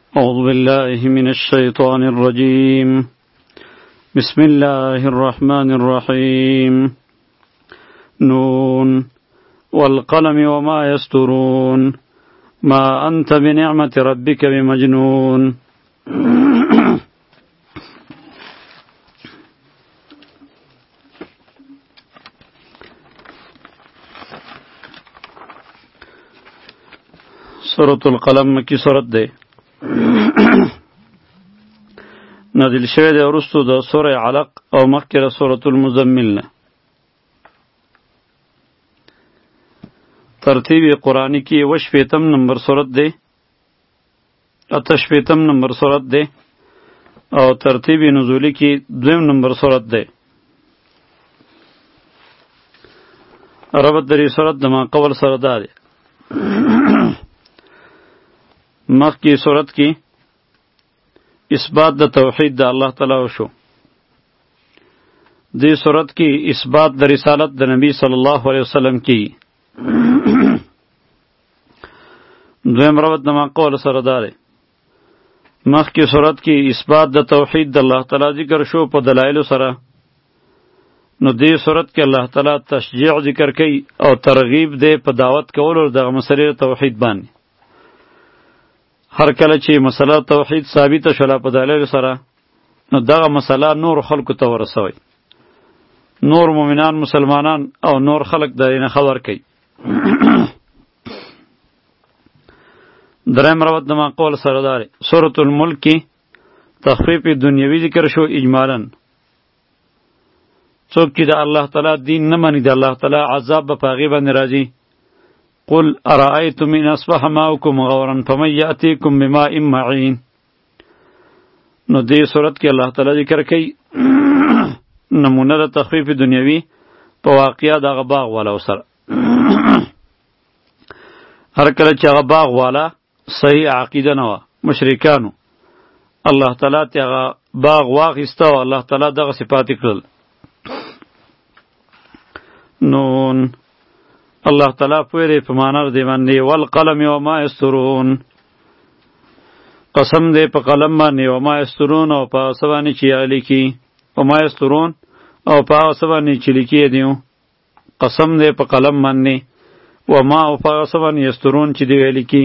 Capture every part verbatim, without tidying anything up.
أعوذ بالله من الشيطان الرجيم. بسم الله الرحمن الرحيم. نون والقلم وما يسطرون ما أنت بنعمة ربك بمجنون. سورة القلم کی سورت ده نازل شوی ده ورستو ده سوره علق او مخکې ده سورة المزمل نه. ترتیب قرآنی کی وشپیتم نمبر سورت ده، اتشپیتم نمبر سورت ده، او ترتیب نزولی کی دویم نمبر سورت ده. ربط دری سورت دما قبل سره ده. مخ کی صورت کی اثبات د توحید د الله تعالی وشو. دی صورت کی اثبات د رسالت د نبی صلی الله علیه وسلم کی. دویم ربط د ما قول سره داره. مخ کی صورت کی اثبات د توحید د الله تعالی ذکر شو په دلایل سره. نو دی صورت کی الله تعالی تشجیع ذکر کوي او ترغیب دی په دعوت کولو د مسلې توحید باندې. هر کله چې مسله توحید ثابت شوله په دلایل سره، نو دغه مسله نور خلکو ته ورسوي. نور مؤمنان مسلمانان او نور خلک د دې نه خبر کوي. دریم ربط د ما قول سره داره. سورة الملک کی تخفیف دنیوی ذکر شو اجمالا. څوک چې د الله تعالی دین نه مني د الله تعالی عذاب به په هغې باندې راځي. قل ارأيتم ان اصبح ماؤكم غورا فمن يأتيكم بماء معين. نو دې صورت کې الله تعالی ذکر کوي نمونه د تخفیف دنیوي په واقعیا دغه باغ والا سره. هر کله چې هغه باغ والا صحیح عقیده نه وه، مشرکانو، الله تعالی ته هغه باغ واخیسته او الله تعالی دغه صفات یې کړل. نون الله تعالی پوهې په معنا د دې باندې والقلم وما یسطرون، قسم دی په قلم باندې، وما یسطرون او په څه باندې چې لیکي، وما یسطرون او په څه باندې چې لیکي دیو. قسم دی په قلم باندې، وما او په څه باندې یسطرون چې دی لیکي.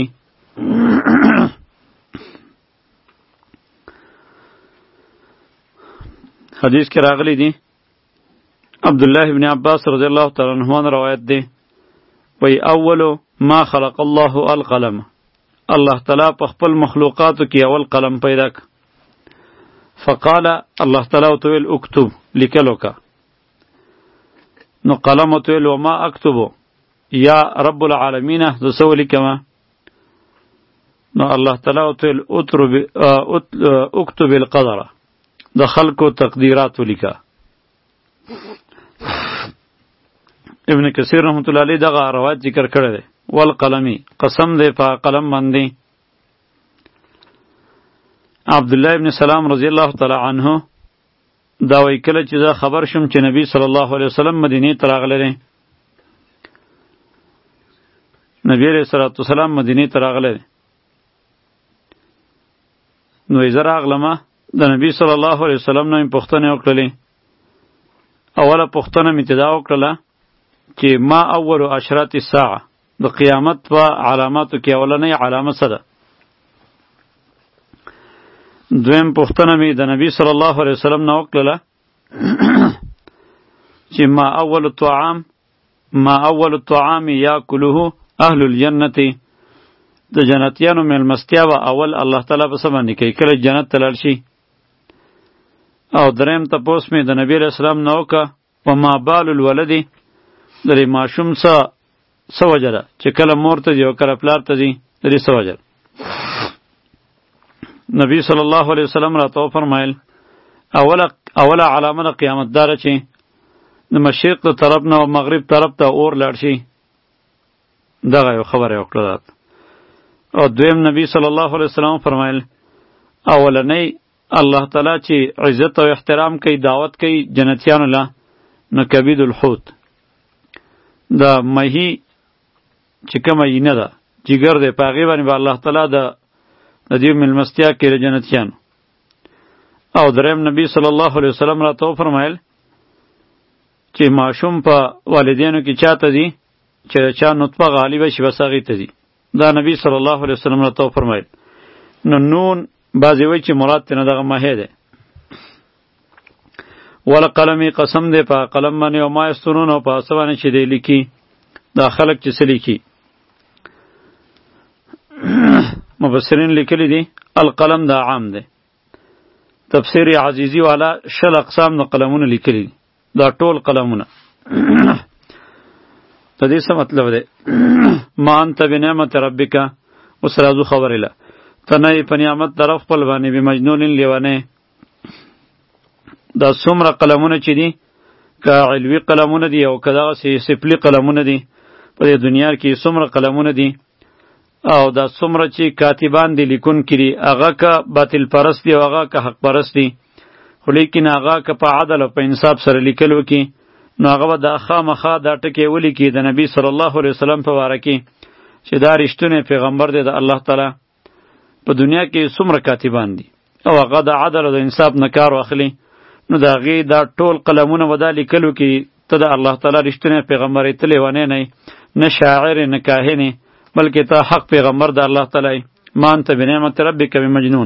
حدیث کې راغلی دی، عبدالله ابن عباس رضی الله تعالی عنهما روایت دی، وی اولو ما خلق الله القلم، الله تعالی په خپل مخلوقاتو کې اول قلم پیدا ک. فقال الله تعالی تو ویل اکتب، لیکلو کا. نو قلم تو ویل وما اکتبو یا رب العالمین ذو سو لیکما. نو الله تعالی تو ویل اکتب القدر، د خلقو تقدیرات لیکا. ابن کثیر رحمت الله علیه دغه روایت ذکر کړی دی. والقلمی، قسم دی په قلم باندې. عبدالله ابن سلام رضی الله تعالی عنه دا وی کله چې دا خبر شم چې نبی صلی الله علیه وسلم مدینې ته راغلی دی. نبی علیه الصلاة والسلام مدینې ته راغلی دی. نو یې زه راغلمه، د نبی صلی الله علیه وسلم نه مې پوښتنې وکړلې. اوله پوښتنه مې ته دا وکړله چې ما اول اشراط الساعه، د قیامت په علاماتو کې اولنۍ علامه څه ده؟ دویم پوښتنه مې د نبی صلی الله علیه وسلم نه وکړله چې ما اول الطعام ما اول الطعام یاکله اهل الجنة، د جنتیانو میلمستیا به اول الله تعالی په څه باندې کوي کله جنت ته لاړ شي. او دریم تپوس مې د نبی علیه السلام نه وکړه وما بال الولد، د دې ماشوم څه څه وجه ده چې کله مور ته ځي او کله پلار ته ځي، د دې څه وجه ده؟ نبی صلی الله علیه وسلم راته وفرمایل اوله اوله علامه د قیامت داره چې د مشرق د طرف نه او مغرب طرف ته اور لاړ شي. دغه یو خبره یې وکړه. او دویم نبی صلی الله علیه وسلم فرمایل اولنی الله تعالی چې عزت او احترام کوي، دعوت کوي جنتیانو له، نو کبید الحوت، د مهی چې کومه اینه ده جگر دی، په هغې باندې به الله تعالی د د دې ملمستیا کې د جنتیانو. او دریم نبی صلی الله علیه وسلم راته وفرمایل چې ماشوم په والدینو کې چاته دي چې چا نطفه غالبه شي بس هغې ته دي. دا نبی صلی الله علیه وسلم راته وفرمایل. نو نون بعضې وایي چې مراد ترې دغه مهی دی. والقلمې قسم دی په قلم باندې او ما یسترون او په هڅه باندې چې دی لیکي دا خلک چې څه لیکي. مفسرین لیکلی دي القلم دا عام دی. تفسیر عزیزی والا شل اقسام د قلمونه لیکلی دي دا ټول قلمونه. د دې څه مطلب دی؟ ما انت بنعمت ربک اوس راځو خبرې له ته نه یې په نعمت در خپل باندې بمجنون لیونی. دا څومره قلمونه چې دي که علوي قلمونه دي او که دغسې سپلي قلمونه دي په دې دنیا کې څومره قلمونه دي او دا څومره چې کاتبان دي لیکونکي دي هغه که باطل پرست دي او هغه که حق پرست دي خو لیکن هغه که په عدل او په انصاف سره لیکل وکړي نو هغه به دا خامخا دا ټکې ولیکي د نبي صلی الله علیه وسلم په باره کې چې دا رښتونی پیغمبر دی د الله تعالی. په دنیا کې څومره کاتبان دي او هغه د عدل او د انصاف نه کار واخلي نو د هغې دا ټول قلمونه به دا لیکل وکړي ته د الله تعالی رښتونی پیغمبر یې ته لیونی نه نه شاعر نه کاهن بلکې ته حق پیغمبر د الله تعالی. ما انت بنعمت ربک بمجنون.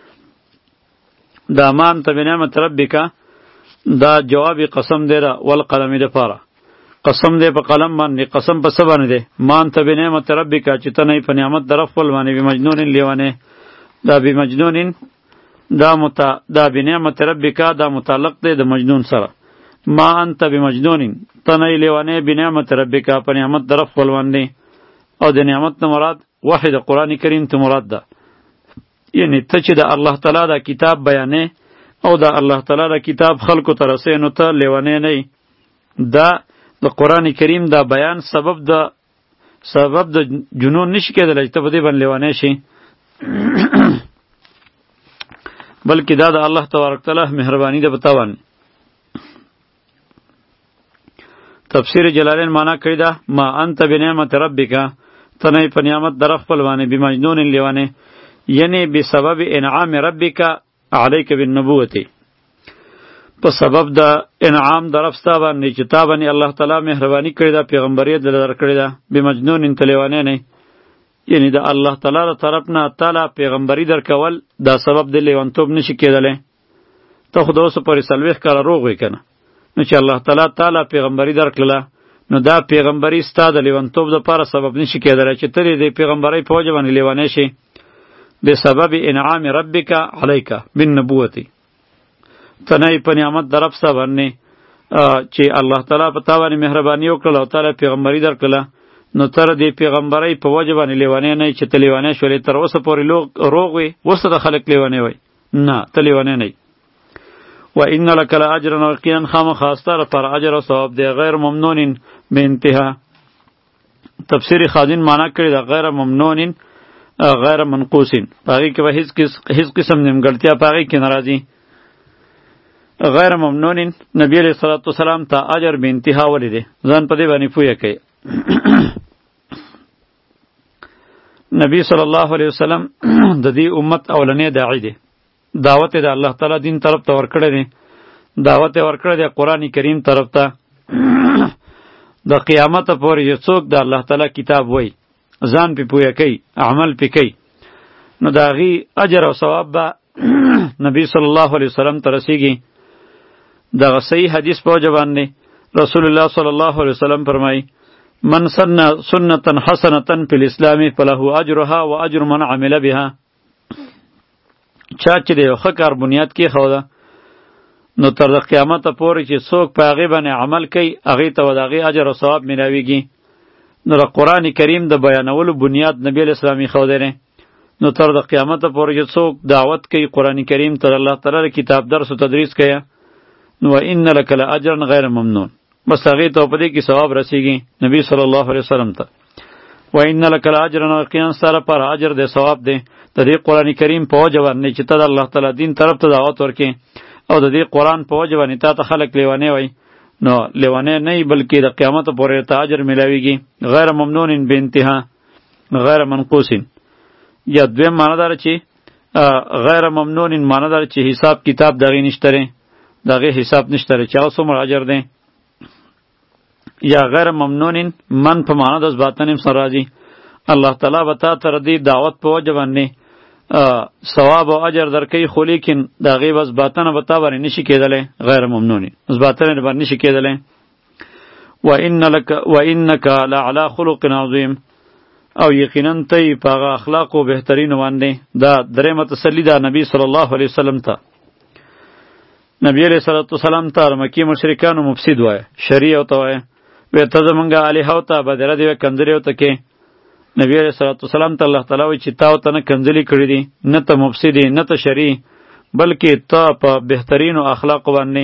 دا ما انت بنعمت ربک دا جواب قسم دی را والقلم د پاره قسم دی په قلم باندې قسم په څه باندې دی؟ ما انت بنعمت ربک چې ته نه په نعمت در خپل باندې بمجنون لیونی. دا بمجنون دا متا دا بنعمت ربک دا متعلق دی د مجنون سره. ما انت بمجنون ته نه لیونی بنعمت ربک په نعمت در خپل باندې. او د نعمت نه مراد وحی د قرآن کریم ته مراد ده. یعنی ته چې د الله تعالی دا کتاب بیانې او د الله تعالی دا کتاب خلکو ته رسې نو ته لیونی نه یې. دا د قرآن کریم دا بیان سبب د سبب د جنون نشي کېدلی چې ته په دې باندې لیونی شي بلکې دا د الله تبارک تعالی مهرباني ده په تا باندې. تفسیر جلالین معنا کړی ده ما انت بنعمت ربک ته نه په نعمت در خپل باندې بمجنون لیونی یعنی بسبب انعام ربک علیک بالنبوة په سبب د انعام درفستا باندې چې تا باندې الله تعالی مهرباني کړې ده پیغمبریت در درکړې ده بمجنون ته لیونی نه یعنی د الله تعالی له طرف نه تعالی پیغمبري درکول دا سبب د لیونتوب نشي کېدلی. ته خو د اوسه پورې څلوېښت کاله روغ وې که نه نو چې الله تعالی تعالی پیغمبري درکړله نو دا پیغمبري ستا د لیونتوب دپاره سبب نشي کېدلی چې ته د پیغمبرۍ په وجه باندې لیونی شي. بسبب انعام ربک علیک بالنبوة ته نه په نعمت د رب ستا باندې چې الله تعالی په تا باندې مهرباني وکړله او تعالی پیغمبري درکړله نو تر دې پیغمبرۍ په وجه باندې لیونی نه چې ته لیونی شولې تر اوسه پورې روغ وې اوس ته خلک لیونی وای نه ته لیونی نه. و ان لک لاجرا یقینا خامخا ستا لپاره اجر او ثواب دی غیر ممنون بانتها. تفسیر خازن معنا کړی دا غیر ممنون غیر منقوص په هغې کې به هیڅ قسم نیمګړتیا په هغې کې نه راځي. غیر ممنون نبی علیه الصلاة والسلام ته اجر به انتها ولې دی ځان په دې باندې پوهه کوي. نبی صلی الله علیه وسلم د دې امت اولنی داعی دی. دعوت د الله تعالی دین طرف ته ورکړی دی. دعوت یې ورکړی دی قرآن کریم طرف ته. د قیامت پورې چې څوک د الله تعالی کتاب وایي ځان پې پوهه کوي عمل پې کوي نو د هغې اجر او ثواب به نبی صلی الله علیه وسلم ته رسیږي. دغه صحیح حدیث په وجه باندې رسول الله صلی الله علیه وسلم فرمایي من سن سنة حسنة فی الاسلام فله اجرها و اجر من عمل بها. چا چې د یو ښه کار بنیاد کېښوده نو تر د قیامته پورې چې څوک په هغې باندې عمل کوي هغې ته به د هغې اجر او ثواب میلاویږي. نو د قرآن کریم د بیانولو بنیاد نبی علیه السلام ایښودی دی نو تر د قیامته پورې چې څوک دعوت کوي قرآن کریم ته د الله تعالی کتاب درس و تدریس کوي نو و ان لک لاجرا غیر ممنون بس هغې ته په دې کې ثواب رسیږي نبی صلی الله علیه وسلم ته. و ان لک لاجرا یقینا ستا لپاره اجر دی ثواب دی د دې قرآن کریم په وجه باندې چې ته د الله تعالی دین طرف ته دعوت ورکې او د دې قرآن په وجه باندې تا ته خلک لیونی وایي نو لیونی نه ای بلکې د قیامت پورې ته اجر میلاویږي غیر ممنون بانتها غیر منقوص. یا دویم معنی داره چې غیر ممنون معنی داره چې حساب کتاب دغه نشته ری دغه حساب نشته ری چې هغه څومره اجر دی. یا غیر ممنون من په معنی د اثباتن سره راځي. الله تعالی به تا ته ردی دعوت په وجه باندې ثواب او اجر درکوي، خو لیکن د هغې به اثباتنه به تا باندې نشي کېدلی، غیر ممنون اثباتنه باندې نشي کېدلی. وانک لعلی خلق عظیم، او یقینا تی په هغه اخلاقو بهترینو باندې. دا درېمه تسلي ده نبی صلی الله علیه وسلم ته. نبی علیه صلوات وسلام ته مکې مشرکانو مفسد وایه، شرعي ورته وایه، وایي ته زمونږ الهو ته بدره دې وایه، کنځلې ورته کې. نبی علیه صلوات وسلام ته الله تعالی وایي چې تا ورته نه کنځلې کړي دي، نه ته مفسد یې، نه ته شرعي، بلکې ته په بهترینو اخلاقو باندې.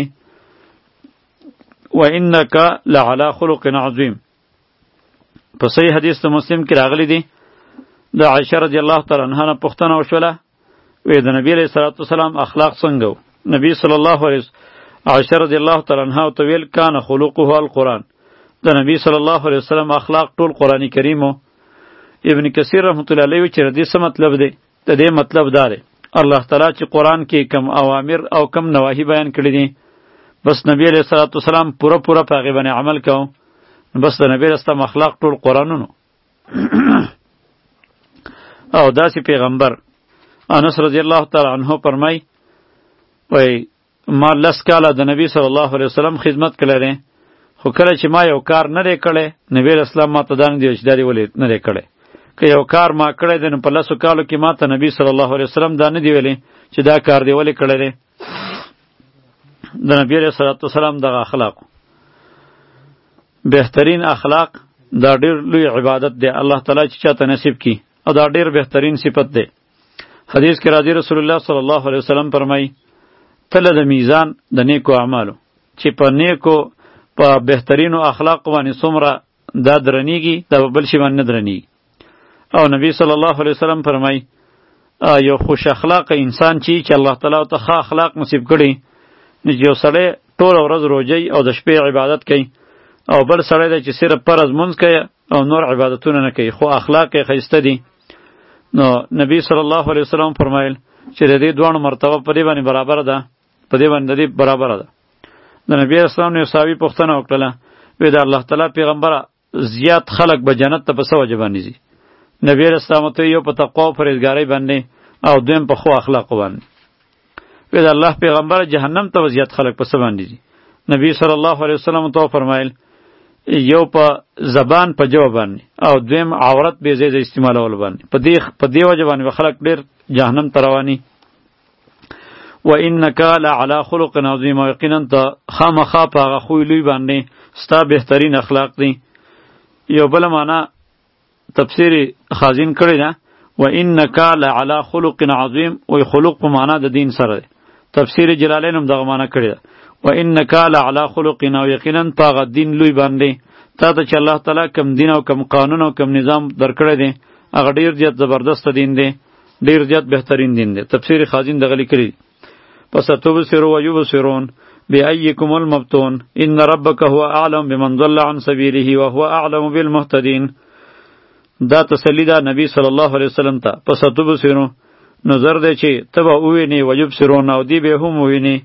وانک لعلی خلق عظیم. په صحیح حدیث د مسلم کې راغلی دی، د عایشه رضی الله تعالی عنها نه پوښتنه وشوله، وی د نبی علیه صلوات وسلام اخلاق څنګه و؟ نبی صلی الله علیه عایشه رضی الله تعالی عنها ته ویل کان خلقه القرآن. د نبی صلی الله علیه وسلم اخلاق ټول قرآن کریم و. ابن کثیر رحمت الله علیه چې ردی څه مطلب دی؟ د دې مطلب دا دی الله تعالی چې قرآن کې کم اوامر او کم نواهی بیان کړي دي، بس نبی علیه صلوات وسلام پوره پوره په هغې باندې عمل کوو. بس د نبی رسول اخلاق ټول قرآنونو. او داسې پیغمبر انس رضی الله تعالی عنه فرمای، وای ما لس کاله د نبی صلی الله علیه وسلم خدمت کړی دی، خو کله چې ما یو کار نه دی کړی، نبی رسول ما ته دا نه دی چې دا دی ولې نه دی کړی. که یو کار ما کړی دی نو په لسو کالو کې ما ته نبی صلی الله علیه وسلم دا نه دی ویلی چې دا کار دی ولې کړی دی. د نبی علیه صلوات وسلام دغه اخلاق بهترین اخلاق دا ډیر لوی عبادت دی الله تعالی چې چاته نصیب کی، او دا ډیر بهترین صفت دی. حدیث کې راځي رسول الله صلی الله علیه وسلم فرمایي تله د میزان د نیکو اعمالو چې په نیکو په بهترینو اخلاق باندې څومره دا درنیږي دا بل شي باندې نه درنیږي. او نبی صلی الله علیه وسلم فرمایي یو خوش اخلاق انسان چې چې الله تعالی ته ښه اخلاق نصیب کړي، نو یو سړی ټوله ورځ روژې او د شپې عبادت کوي، او بل سړی دی چې صرف فرض مونځ کوي او نور عبادتونه نه کوي، خو اخلاق یې ښایسته دي. نو نبی صلی الله علیه وسلم فرمایل چې د دې دواړو مرتبه په دې باندې برابره ده، په دې باندې د دې برابره ده. د نبی اسلام نه یو صحابي پوښتنه وکړله، وی د الله تعالی پیغمبره زیات خلق به جنت ته په څه وجه باندې ځي؟ نبی اسلام ته یو په تقوا او پرهیزګارۍ باندې او دویم په ښو اخلاقو باندې. وی د الله پیغمبره جهنم ته زیات خلق په څه باندې ځي؟ نبی صلی الله علیه وسلم ته فرمایل یو په زبان په جواب باندې او دویم عورت به زیاده استعمالول باندې. په دې په دې وجه باندې خلک ډیر جهنم ته رواني. و انک لعلی خلق عظیم، یقینا ته خامخا په هغه خوی لوی باندې ستا بهترین اخلاق دي. یو بل معنا تفسیر خازن کړی ده، و انک لعلی خلق عظیم، و خلق په معنا د دین سره ده. تفسیر جلالین هم دغه معنا کړی ده، و انک لعلی خلق، او یقینا په هغه دین لوی باندې تا ته چې الله تعالی کم دین او کم قانون او کم نظام درکړی دی هغه ډیر زیات زبردست دین دی، ډیر زیات بهترین دین دی. تفسیر خازن دغه لیکلی پس تبصروا ويبصرون بأيكم المفتون ان ربك هو اعلم بمن ضل عن سبيله وهو اعلم بالمهتدين. دا تسلی دا نبی صلی الله علیه وسلم ته پس تبصروا نظر دی چې تبا ویني ويبصرون او دی به هم ویني.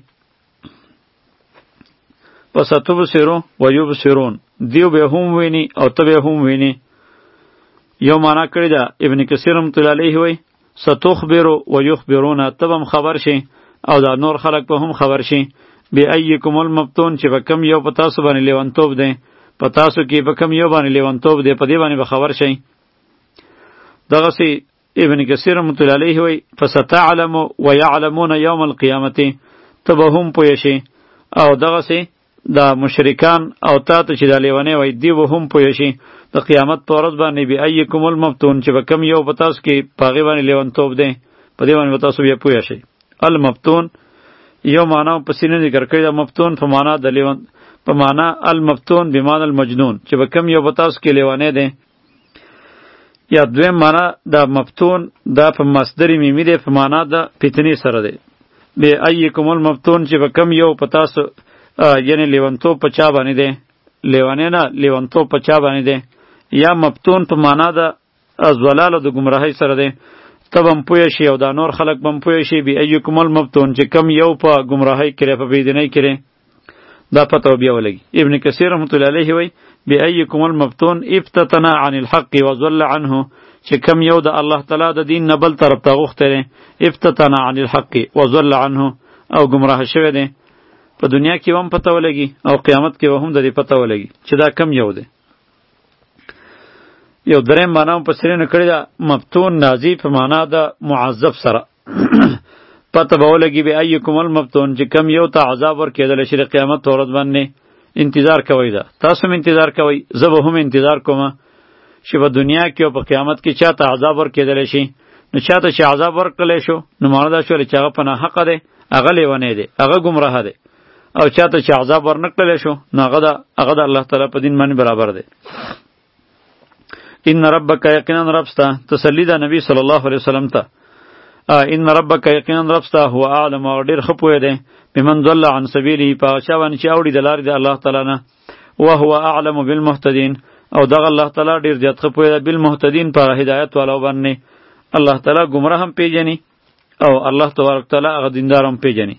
پس تبصروا ويبصرون دیو به هم ویني او ته به هم ویني. یو معنا کړی دا ابن کثیر رحمۃ اللہ علیہ وی ستخبروا ويخبرون، تبم خبر شي او دا نور خلق به هم خبر شي. بی ایکم المفتون چې به کم یو په تاسو باندې لیونتوب دی، په تاسو کې به کم یو باندې لیونتوب دی، په دې باندې به خبر شي. دغسې ابن کثیر رحمۃ اللہ علیہ وی فستعلم ويعلمون یوم القیامة، ته به هم پوه شي او دغسې دا مشرکان او تا ته چې دا لیونی وای دی به هم پوه شي د قیامت په ورځ باندې. بی ایکم المفتون چې به کم یو په تاسو کې په هغې باندې لیونتوب دی، په دې باندې به تاسو بیا پوه شئ. المفتون یو معنا په سینه ذکر کړی دا مفتون په معنا د لیون په معنا المفتون بمعنى المجنون چې به کم یو په تاسو کې لیونی دی. یا دویم معنا دا مفتون دا په مصدر میمی دی په معنا د فتنې سره دی. بی ایکم المفتون چې به کم یو په تاسو یعنی لیونتوب په چا باندې دی، لیونی نه لیونتوب په چا باندې دی. یا مفتون په معنا د ازولالو د گمراهی سره دی ته به هم پوه شي او دا نور خلک به هم پوه شي بایکم المفتون چې کم یو په ګمراهۍ کې په بېدینۍ کې دا پته بیا ولګي. ابن کثیر رحمت الله علیه وی بایکم المفتون افتتنا عن الحق وضل عنه چې کم یو د الله تعالی د دین نه بل طرف ته غوښتی دی افتتنا عن الحق وضل عنه او ګمراه شوی دی په دنیا کې هم پته ولګي او قیامت کې هم د دې پته ولګي چې دا کم یو دی. یو دریم معنا هم پسرینه کړې ده مفتون نازی په معنا د معذب سره پته به ولګي به ایکم المفتون چې کم یو ته عذاب ورکېدلی شي د قیامت په ورځ باندې انتظار کوئ ده. تاسو هم انتظار کوئ زه به هم انتظار کوم چې په دنیا کې او په قیامت کې چاته عذاب ورکېدلی شي. نو چاته چې عذاب ورکړلی شو نو معنا دا شوله چې هغه په ناحقه دی هغه لیونی دی هغه ګمراه دی او چاته چې عذاب ورنکړلی شو نو هغه د هغه د الله تعالی په دین باندې برابر دی. ان ربک یقینا ربستا تسلی ده نبی صلی الله علیه وسلم ته ان ربک یقینا ربستا هو اعلم او ډیر ښه پوهی دی بمن ضل عن سبیله په هغه چا باندې چې اوړي د لارې د الله تعالی نه وهو اعلم بالمهتدین او دغه الله تعالی ډیر زیات ښه پوهی دی بالمهتدین په هدایت والو باندې. الله تعالی ګمراه هم پیژني او الله تبارک تعالی هغه دیندار هم پیژني.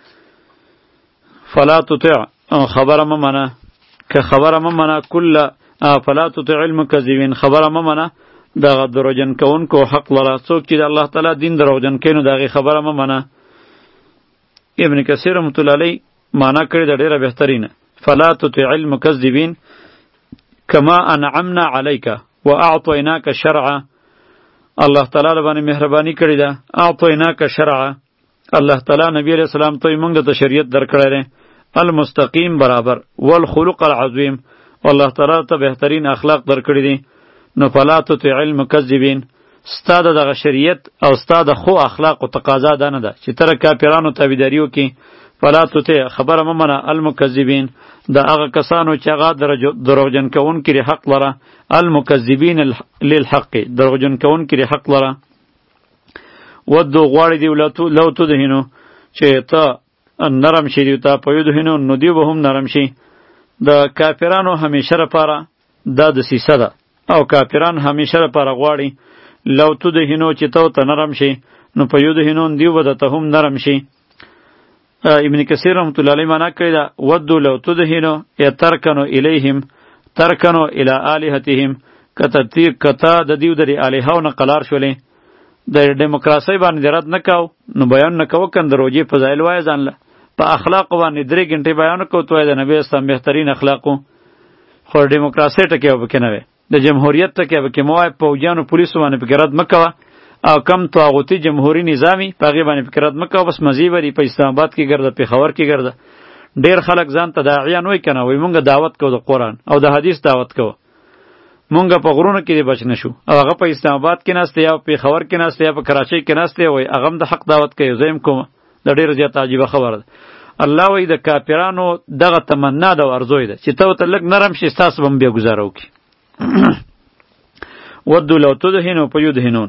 فلا تطع خبره ممنه که خبره ممنه کل فلا تطع المکذبین خبره ممنه دغه دروغجن کوونکو حق لره څوک چې د الله تعالی دین دروغجن کوي نو دغه خبره ممنه. ابن کثیر رحمت الله علیه معنا کړی د ډیره بهترینه فلا تطع المکذبین کما انعمنا علیک واعطیناک شرعا الله تعالی باندې مهربانی کړی ده اعطیناک شرعا الله تعالی نبی علیہ السلام ته موږ د شریعت درکړی دی المستقیم برابر والخلق العظیم الله تعالی ته بهترین اخلاق درکړي دي. نو فلا تطع المکذبین ستا د دغه شریعت او ستا د خو اخلاقو تقاضا دا نه ده چې تر کافرانو تابعداري وکړي. فلا تطع خبره مه منه المکذبین د هغه کسانو چې هغه دروغجن کوونکي د حق لره المکذبین للحق دروغجن کوونکي د حق لره ودو غواړي دی لو تدهنو چې ته نرم شي دی ته په یدهنو نو دی به هم نرم شي. د کافرانو همیشه لپاره دا دسیسه ده او کافران همیشه لپاره غواړي لو تدهنو چې ته ته نرم شي نو په یدهنو دیو به ته هم نرم شي. ابن کثیر رحمت الله علیه معنا کړی دا ودو لو تدهنو یا ترکنو الیهم ترکنو الی الہتهم کته تی کته د دیو د الہو نه قلار شولې د دیموکراسي باندې رد نکاو نو بیان نکاو کند روجي فضایل وای ځانله په اخلاق باندې درې غنټې بیان کو توای د نبی اسلام بهترین اخلاقو خو دیموکراسي ټکه وبکنه د جمهوریت ټکه وبکه موای پوجانو پولیسو باندې فکرات مکوه او کم طاغوتی جمهوری نظامی پاغي باندې فکرات مکوه بس مزي وری په اسلام آباد کې ګرځه په خبر کې ګرځه ډیر خلک ځان ته داعیان وای کنه وای مونږ دعوت کو د قرآن او د حدیث دعوت کو مونږ په غرونو کې بچ نشو او هغه په اسلام آباد کې نهسته یا په خبر کې نهسته یا په کراچۍ کې نهسته وای هغه د حق دعوت کوي زم کوم د ډیر زیات عجیب خبره ده. الله وای د کافرانو دغه تمنا ده او ارزوی ده چې ته ته لګ نرم شي تاسو هم بیا گزارو کی ودو لو تدهنو په یدهنون.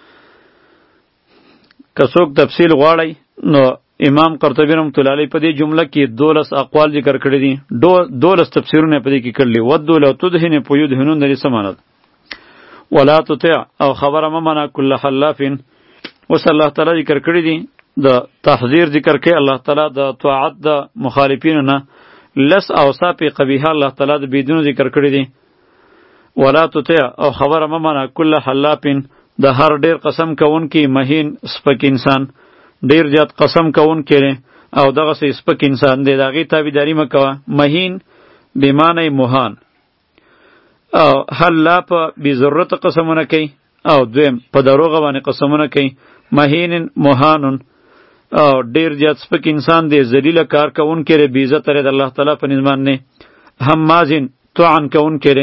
که څوک تفصیل غواړي نو امام قرطبی رحمت الله علیه په دې جمله کې دولس اقوال ذکر کړی دي دولس تفسیرونه په دې کې کړلي ودو لو تدهنو په یدهنون د څه معنی ده. ولا تطع او خبره ممنه کل حلاف وصلی الله تعالی ذکر کړی دي د تحذير ذکر کوي الله تعالی د طاعت د مخالفینو نه لس اوصاف قبیحه الله تعالی د بيدینو ذکر کړی دي. ولا تطع او خبره ممنه کل حلاف د هر ډیر قسم کوونکی مهین سپک انسان ډیر زیات قسم کوونکی او دغه سه سپک انسان دی دغه تابعداري مکوه. مهین بیمانه مهان او حلاف بی ضرورت قسمونه کوي او دویم په دروغ باندې قسمونه کوي. مهین مهانون او ډیر زیات سپک انسان دی ذلیل کار کوون کړي بی عزت لري د الله تعالی په نظام نه. همازین توعن کوون کړي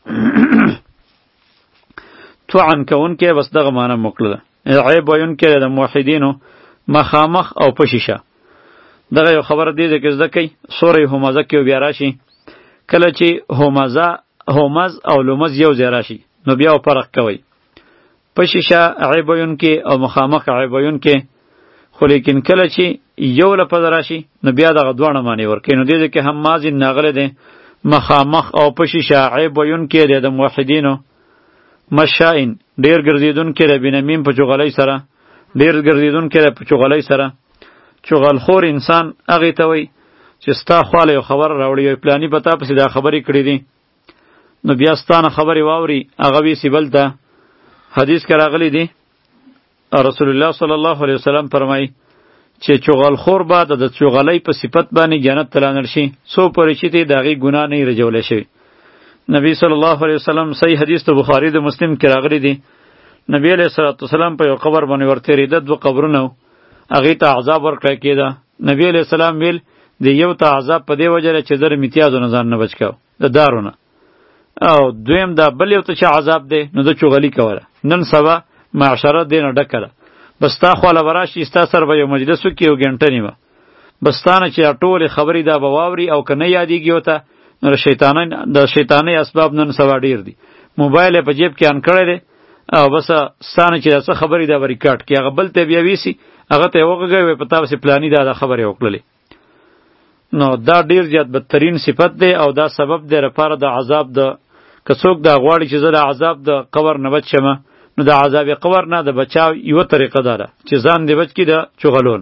توعن کوون کړي بس دغه معنی مقلده عیب وین کړي د موحدینو مخامخ او پشیشه. دغه یو خبر دی چې زده کوي سورې همزه کې بیا راشي کله چې همزه همز او لمز یو ځای راشي نو بیا فرق کوي پشیشه عیب وین کې او مخامخ عیب وین کې خو لیکن کله چې یو لپاره راشي نو بیا دغه دوه معنی ورکې نو دې کې هم مازین ناغله دي مخامخ او پشیشه عیب وین کې د موحدینو مشائن ډیر ګرځیدونکی دی، بنمیم په چغلۍ سره ډیر ګرځیدونکی دی په چغلۍ سره. چغلخور انسان هغې ته وایي چې ستا خواله یو خبر راوړي، یو پلاني په تا پسې دا خبرې کړي دي، نو بیا ستانه خبرې واوري هغه ویسي بل ته. حدیث کې راغلی دی رسول الله صلی الله علیه وسلم فرمایي چې چغلخور به د چغلۍ په صفت باندې جنت ته لاندړ شي، څو پورې چې دی د هغې ګناه نه یې رجولی شوي. نبی صلی الله علیه وسلم صحیح حدیث د بخاري د مسلم کې راغلی دی، نبی علیه الصلاة والسلام په یو قبر باندې ورتېرېده، دوه قبرونه و، هغې ته عذاب ورکړی کېده. نبی علیه السلام ویل د یو ته عذاب په دې وجه چې زه د امتیازو نه ځان نه بچ کوم، د دارو نه، او دویم دا بل یو ته چې عذاب دی نو د چغلي کوله. نن سبا معاشره دې نه ډکه ده، بس ستا خواله به راشي، ستا سره به یو مجلس وکړي یو ګنټه نیمه، بس تا نه چې ټولې خبرې دا به واوري او که نه یادېږي ورته نو د شیطانۍ اسباب نن سبا ډېر دي. موبایل یې په جیب کې ان کړی دی او بس ستا نه چې دا څه خبرې دا به ریکارډ کړي، هغه بل ته بیا ویسي، هغه ته یې وغږوي وایي په تا پسې پلاني دا دا خبرې وکړلې. نو دا ډېر زیات بدترین صفت دی او دا سبب دی لپاره د عذاب د که څوک دا غواړي چې زه د عذاب د قبر نه بچ شمه، نو د عذاب قبر نه د بچاو یوه طریقه دا ده چې ځان دې بچ کړي د چغلون.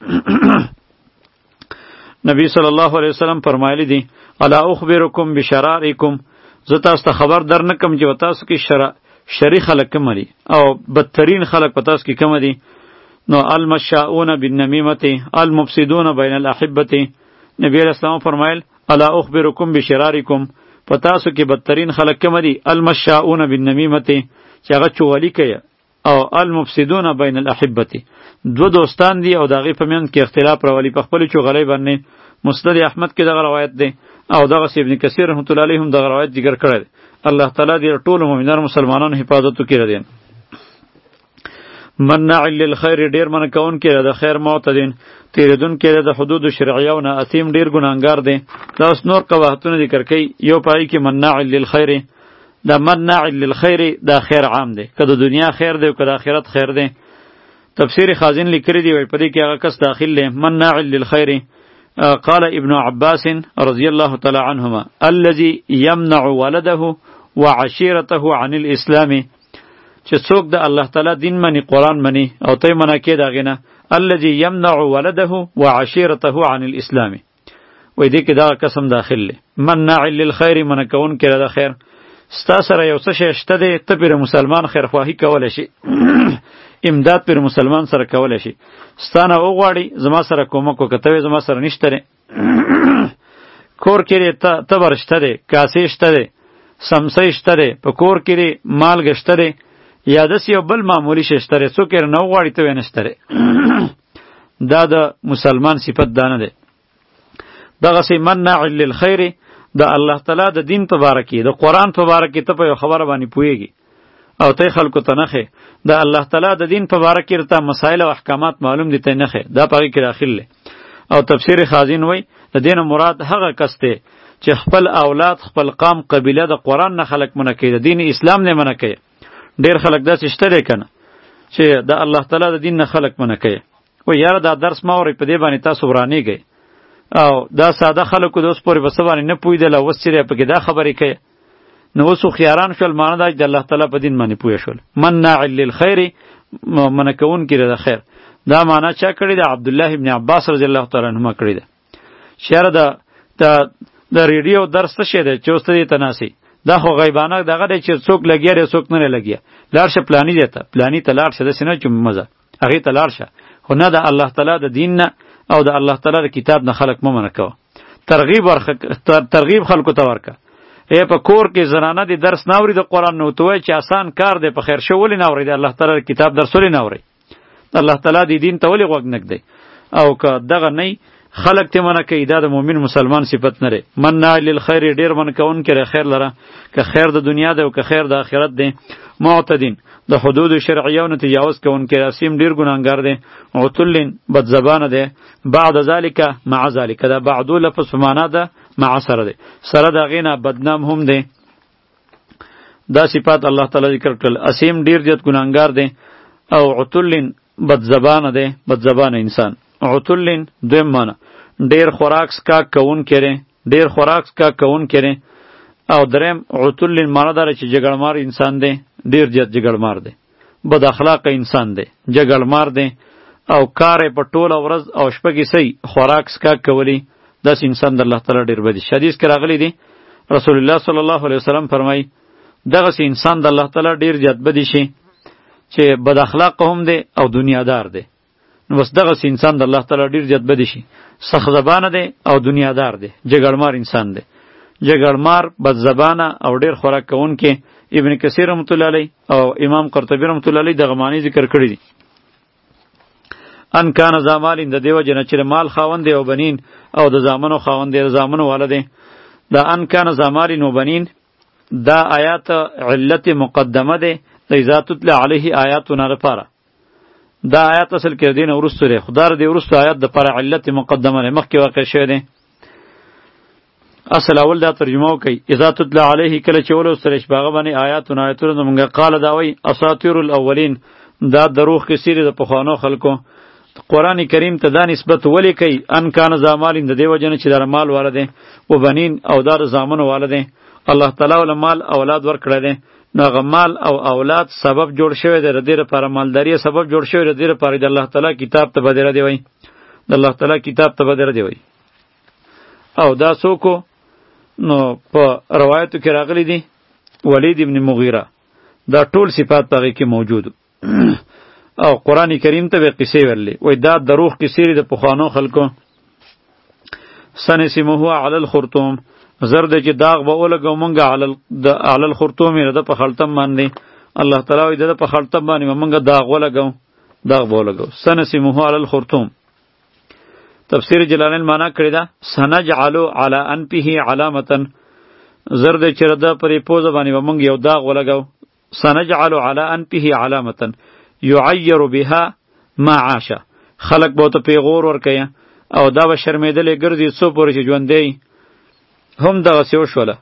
نبی صلی الله علیه وسلم فرمایلی دی الا اخبرکم بشرارکم، زه تاسو ته خبر در نه کم چې تاسو کې شر شری خلک کوم دي او بدترین خلک په تاسو کې کوم دي. نو المشاؤون بالنمیمه المفسدون بین الاحبه، نبی علیہ السلام فرمایل الا اخبرکم بشرارکم، په تاسو کې بدترین خلک کوم دي؟ المشاؤون بالنمیمه چې هغه چغلي کوي، او المفسدون بین الاحبه دو دوستان دي او د هغې په منځ کې اختلاف راولي په خپلې چغلۍ باندې. مسند احمد کې دغه روایت دی او دغسې ابن کثیر رحمت الله علیه هم دغه روایت ذکر کړی دی. الله تعالی دې ټولو مؤمنانو مسلمانانو حفاظت وکړي. ردین مناع للخیر ډیر منع کوونکی دی د خیر، معتدین تیریدونکی دی د حدودو شرعیو نه، اثیم ډیر ګناهګار دی. دا اوس نور قباحتونه ذکر کوي، یو په هغې کې مناع للخیر. دا مناع للخیر دا خیر عام دی، که د دنیا خیر دی او که د آخرت خیر دی. تفسیر خازن لیکلی دی وایي په دې کې هغه کس داخل دی مناع للخیر. قال ابن عباس رضی الله تعالی عنهما الذي يمنع ولده وعشيرته عن الاسلام، چې څوک د الله تعالی دین منی، قرآن منی او ته منع کې دا غنه الذي يمنع ولده وعشيرته عن الاسلام، وای دې کې دا قسم داخل دی مناع للخير، منع کون کې دا خیر. ستا سره یو څه شی شته دی، ته پر مسلمان خیر خواهی کولی شي، امداد پر مسلمان سره کولی شي، ستانه وغواړي زما سره کومک وکړه، ته زما سره نشته دی، کور کې ته تبر شته دی، کاسې شته دی، سمسۍ شته دی، په کور کې مالګه شته دی، یا داسې یو بل معمولی شی شته دی، څوک یې نه وغواړي ته یې نشته دی. دا د مسلمان صفت دا نه دی. دغسې مناع للخیر د الله تعالی د دین په باره کې، د قرآن په باره کې ته په یو خبره باندې پوهېږي او ته خلکو ته نښې، د الله تعالی د دین په باره کې ته مسایل او احکامات معلوم دي ته نښې، دا په هغې کې داخل دی. او تفسیر خازن وایي د دې نه مراد هغه کس دی چې خپل اولاد، خپل قام، قبیله د قرآن نه خلک منع کوي، د دین اسلام نه منع کوي. ډېر خلک داسې شته دی که نه چې د الله تعالی د دین نه خلک منع کوي. وایي یاره دا درس مه اورئ، په دې باندې تاسو ورانېږئ، او دا ساده خلکو د اوس پورې به څه باندې نه پوهېدل او اوس چې دی پکې دا خبرې کوي. نو اوس خیاران شول، معنی دا چې د الله تعالی په دین باندې پوه شول. مناع للخیر منع کوونکی دی د خیر. دا معنی چا کړې ده؟ عبدالله ابن عباس رضی الله تعالی عنهما کړې ده. چېرې د د ریډیو درس څه شی دی چې اوس ته دې ته ناستې؟ دا خو غیبانه دغه دی چې څوک لګیا دی څوک نه لګیا. لاړ شه پلاني دی ته، پلاني ته لاړ شه، داسې نه چې مزه هغې ته لاړ شه، خو نه د الله تعالی د دین نه او د الله تعالی د کتاب نه خلک مه منع کوه. ترغیب ورخه، ترغیب خلکو ته ورکه. ای په کور کې زنانه دی درس نه اوري د قرآن نو ته وایې چې آسان کار دی، په خیر شو ولې نه اورئ؟ د الله تعالی د کتاب درس ولې نه اورئ؟ الله تعالی د دین ته ولې غوږ نه ږدئ؟ او که دغه نه خلق ته منع کوي، دا د مؤمن مسلمان صفت نه دی. مناع للخیر ډیر منع کوونکی دی خیر لره، که خیر د دنیا دی او که خیر د آخرت دی. معتدین د حدود شرعیو نه تجاوز کوونکی، اسیم ډیر ګناهګار دی. عتلین بد زبانه دی. بعد ذالک مع ذالک، دا بعدو لفظ په معنا ده مع سره دی، سره د هغې نه بدنام هم دی. دا صفات الله تعالی ذکر کړل. اسیم ډیر زیات ګناهګار دی او عتلین بد زبانه دی، بد زبانه انسان. عتلین دویم معنا ډیر خوراک سکاک کوون کړي، ډیر خوراک سکاک کوون کړي. او دریم عتلین معنا داره چې جګړمار انسان دی، ډیر زیات جګړمار دی، بد اخلاقه انسان دی، جګړمار دی او کار یې په ټوله ورځ او شپه کې صحیح خوراک سکاک کولی، داسې انسان د الله تعالی ډیر بدی. حدیث کې راغلی دی رسول الله صلی الله علیه وسلم فرمایي دغسې انسان د الله تعالی ډیر زیات بدی شي چې بد اخلاقه هم دی او دنیادار دی. نو بس دغسې انسان د الله تعالی ډیر زیات بدی شي، سخت زبانه دی او دنیادار دی، جګړمار انسان دی، جګړمار، بد زبانه او ډیر خوراک کوونکی. ابن کثیر رحمت الله علیه او امام قرطبی رحمت الله علیه دغه معنی ذکر کړی دي. ان کان زامالین د دیو جن چې مال خاوند دی او بنین او د زامنو خاوند دی، د زامنو والده. دا ان کان زامالین و بنین دا آیات علت مقدمه ده د اذا تتلى علیه آیاتنا لپاره. دا آیات اصل کې دین ورستو لري، خدای دې ورستو آیات د پر علت مقدمه نه مخکې واقع شوی دی. اصل اول دا ترجمه وکي اذا تتلى علیه کله چې ولو سره شباغه باندې آیاتنا آیاتونه مونږه قال دا وای اساطیر الاولین دا دروغ کې سری د پخوانو خلکو. قرآن کریم ته دا نسبت ولی کوي ان کان زامالین د دیو جن چې در مال والده و بنین او دار زامنو والده. الله تعالی ول مال اولاد ورکړه دي، نو هغه مال او اولاد سبب جوړ شوی دی، ردی لپاره مالداری سبب جوړ شوی دی، ردی لپاره د الله تعالی کتاب ته بدره دی وای، د الله تعالی کتاب ته بدره دی وای. او دا څوک نو په روایتو کې راغلی دي ولید ابن مغیره، دا ټول صفات پغې کې موجود او قرآن کریم ته به قصې ورلې وای دا دروغ کیسې د پخوانو خلکو. سنسمه علی الخرطوم زرد چې داغ به ولګو مونږه علی علی الخرطوم د په خلطم باندې، الله تعالی وای د په خلطم باندې مونږه داغ ولګو، داغ به ولګو. سنسمه علی الخرطوم تفسیر جلالین معنا کړی دا سنجعل علی انفه علامه، زرد چې د پرې پوزه باندې مونږ یو داغ ولګو. سنجعل علی انفه علامه یعیر بها ما عاش، خلق به ته پیغور ورکیا او دا به شرمیدلې ګرځي څو پورې چې ژوند دی هم دغه سی وشوله.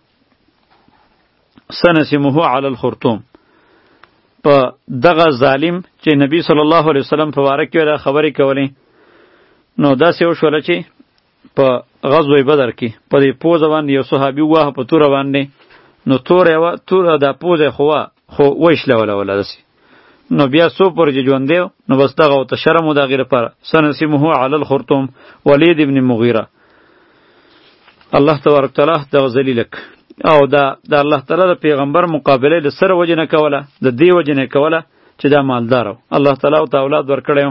سنسمه علی الخرطوم په دغه ظالم چې نبی صلی الله علیه وسلم په باره کې دا خبرې کولې، نو دا سی وشوله چې په غزوه بدر کې په دې پوزه باندې یو صحابي واه په توره باندې، نو توره و توره د پوزه خو خو وښله ولا ولا دسی، نو بیا سو پر ژوند دی، نو بس دغه او ته شرم او د غیره پر. سنسمه علی الخرطوم ولید ابن مغیره. الله تبارک تعالی د ذلیلک او دا د الله تعالی د پیغمبر مقابله د سره وجه نه کوله، د دی وجه نه کوله چې دا مالدار الله تعالی او اولاد ورکړیو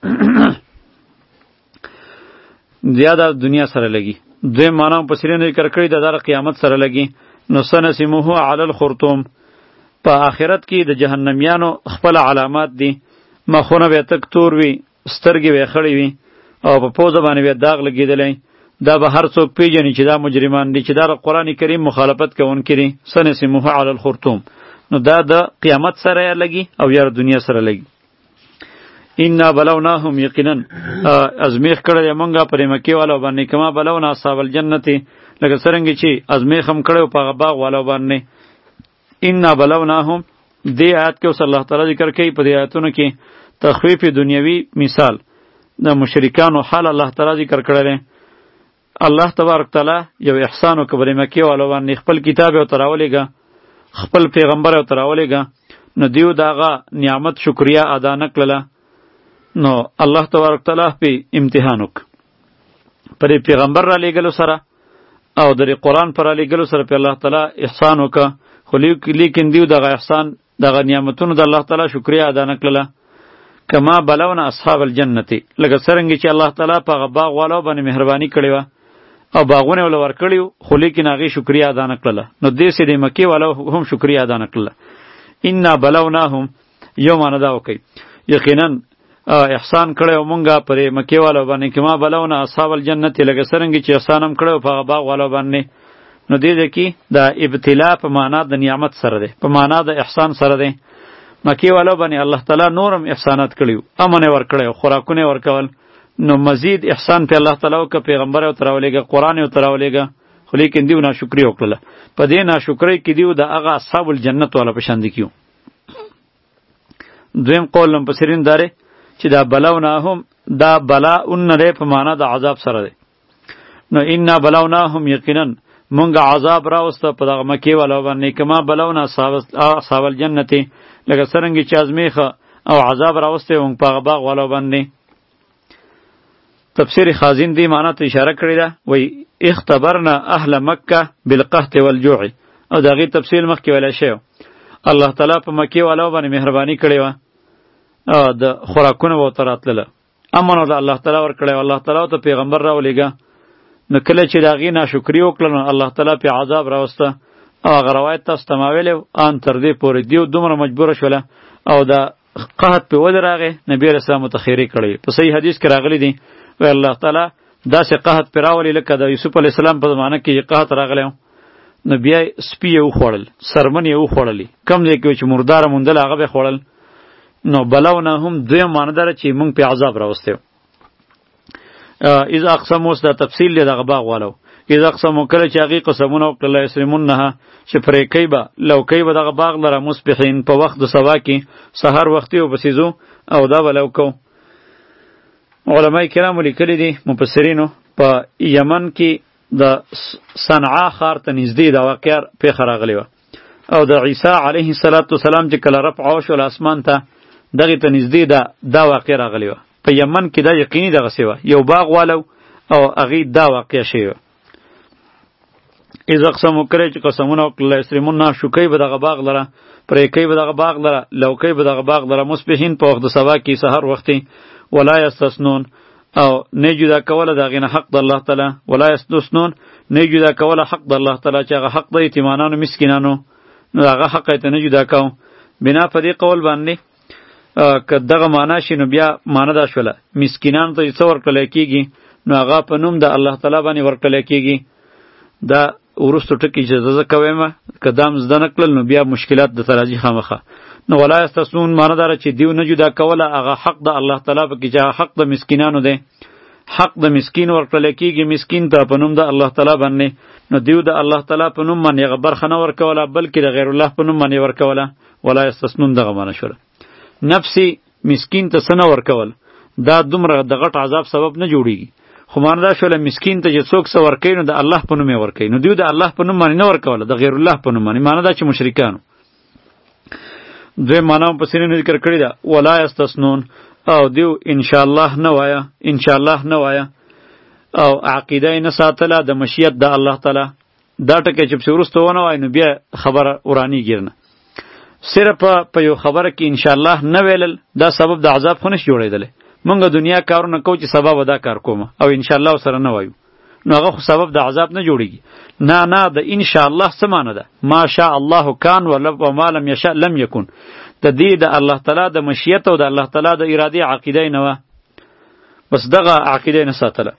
زیاده دنیا سره لګي. دوی معنا په سرینه ذکر کړی د دار قیامت سره لګي. نو سنسمه علی الخرطوم په آخرت کې د جهنميانو خپل علامات دي، مخونه به تک تور وي، سترګې به خړې وي او په پوزه باندې به داغ لګېدلی. دا به هر څوک پیژني چې دا مجرمان دي چې دا قرآن کریم مخالفت کوونکي دي. سنسمه علی الخرطوم نو دا د قیامت سره لګي او یا دنیا سره لګي. انا بلوناهم یقینا ازمیخ کړی مونږه پرې مکې والو باندې کما بلونا اصحاب الجنت، لکه څرنګه چې ازمیخ هم کړی په باغ والو باندې. انا بلوناهم دې آیات کې اوس الله تعالی ذکر کوي، په دې آیاتونو کې تخفیف دنیوي مثال د مشرکانو حال الله تعالی ذکر کړی. الله تبارک تعالی یو احسان وکړ مکې والو باندې، خپل کتاب او تراولېګه، خپل پیغمبر او تراولېګه، نو دیو داغه نعمت شکریا ادا نکړه، نو الله تبارک تعالی په امتحان وک پر پیغمبر را لېګلو سره او د قرآن پر لېګلو سره په الله تعالی احسان وک، خو لیکن دیو دغه احسان دغه نعمتونو د الله تعالی شکریا ادا نکړه. کما بلونا اصحاب الجنت، لکه څرنګه چې الله تعالی په باغ والو باندې مهرباني کړې و او باغونه ول ورکړیو، خو لیکن هغه شکریا ادا نکړه، نو دې سې د مکې والو هم شکریا ادا نکړه. ان بلوناهم یو معنا دا وکي یقینا احسان کړو مونږه پر مکې والو باندې، کما بلونا اصحاب الجنت لکه څرنګه چې احسان هم کړو په باغ والو باندې. نو دې دې کې دا ابتلا په معنا د نعمت سره ده، په معنا د احسان سره ده. مکې والو باندې الله تعالی نورم احسانات کړیو، امن ور کړیو، خوراکونه ور کول، نو مزید احسان په الله تعالی او پیغمبر او تراولېګه، قرآن او تراولېګه، خو لیکن دیو ناشکری وکړه. په دې ناشکری کې دیو د هغه اصحاب الجنت والا په شان دي کیو. دویم قول لم پسرین داره چې دا بلوناهم دا بلا اون نه په معنا د عذاب سره ده. نو ان بلوناهم یقینا مونږ عذاب راوسته په دغه مکې والو باندې کما بلونا اصحاب الجنت لکه څرنګه چې ازمیخه او عذاب راوسته مونږ په هغه باغ والو باندې. تفسیر خازن دی معنی ته اشاره کړی ده وای اختبرنا اهل مکه بالقحط والجوع او دغه تفصیل مخکې ویل شوی. الله تعالی په مکې والو باندې مهرباني کړې و او د خوراکونه و تراتله امن الله تعالی ور کړی. الله تعالی ته پیغمبر راولېګا نو کله چې داغي ناشکری وکړل الله تعالی په عذاب راوسته او هغه روایت تاسو ته ما ویلو ان تر دې پورې دیو دومره مجبور شوله او دا قحط په ود راغې نبی رسول الله متخیری کړی. په صحیح حدیث کې راغلی دی و الله تعالی دا سه قحط پر راولې لکه د یوسف علی السلام په زمانه کې قحط راغلی نو بیا سپی یو خوړل سرمن یو خوړلی کم دی کې چې مردار موندل هغه به خوړل نو بلونه هم دوی ماندار چې مونږ په عذاب راوستیو. اذا اقسموا د تفصیل له دغه باغ والو اذا اقسموا کله چې هغه قسمونه وکړل یسرمونها چې پرې کیبه لو کیبه دغه باغ لره مصبحین په وخت د سبا کې سحر وختي او بسیزو او دا ولو کو. علماء کرام لیکلي دي مفسرینو په یمن کې د صنعا ښار ته نږدې دا واقعه پیښه راغلی وه او د عیسی علیه السلام چې کله رفع وشول اسمان ته دغې ته نږدې دا دا واقعه راغلی وه. په یمن کې دا یقیني دغسې وه یو باغ والو او هغې دا واقعه شوې وه. اذا اقسموا کله چې قسمونه وکړل لیسرمونها شوکۍ به دغه باغ لره پرېکۍ به دغه باغ لره لوکۍ به دغه باغ لره مصبحین په وخت د سبا کې سحر وختي ولا یستثنون او نه جدا کوله د هغې نه حق د الله تعالی ولا یستثنون نه جدا کوله حق د الله تعالی چې هغه حق د یتیمانانو مسکینانو نو هغه حق یې ته نه جدا کوو. بنا په دې قول باندې که دغه معنا شي نو بیا معنا دا شوله مسکینانو ته چې څه ورکړلی کېږي نو هغه په نوم د الله تعالی باندې ورکړلی کېږي. دا وروستو ټکي چې زه زه کویم که دا م زده نه کړل نو بیا مشکلات درته راځي خامخه. نو ولا یستثنون معنا داره چې دیو نه جدا کوله هغه حق د الله تعالی په کې چې هغه حق د مسکینانو دی حق د مسکین ورکړلی کېږي مسکین ته په نوم د الله تعالی باندې نو دیو د الله تعالی په نوم باندې هغه برخه نه ورکوله بلکې د غیر الله په نوم باندې ورکوله. ولا یستثنون دغه معنا شوله نفسي مسکین ته څه نه ورکول دا دومره د غټ عذاب سبب نه جوړیږي خو معنا دا شوله مسکین ته چې څوک څه ورکوي نو د الله په نوم یې ورکوي نو دیو د الله په نوم باندې نه ورکوله د غیر الله په نوم باندې معنا دا چې مشرکانو. دوی معنا په سینې ذکر کړی ده ولا یستثنون او دیو ان شاء الله نه وایا ان شاء الله نه وایا او عقیده نه ساتله د مشیت د الله تعالی دا ټکی چې ورسته ونه وای نو بیا خبره ورانی ګرنه صرف په یو خبره کې ان شاء الله نه ویلل دا سبب د عذاب خو نش جوړېدل. مونږ دنیا کارونه کو چې سبب ودا کار کوم او ان شاء الله سره نه وایو نو هغه خو سبب د عذاب نه جوړیږي. نه نه د ان شاء الله څه معنی ده ما شاء الله کان و ما لم یشاء لم یکن د دې د الله تعالی د مشیت او د الله تعالی د اراده عقیده نه و بس دغه عقیده نه ساتله.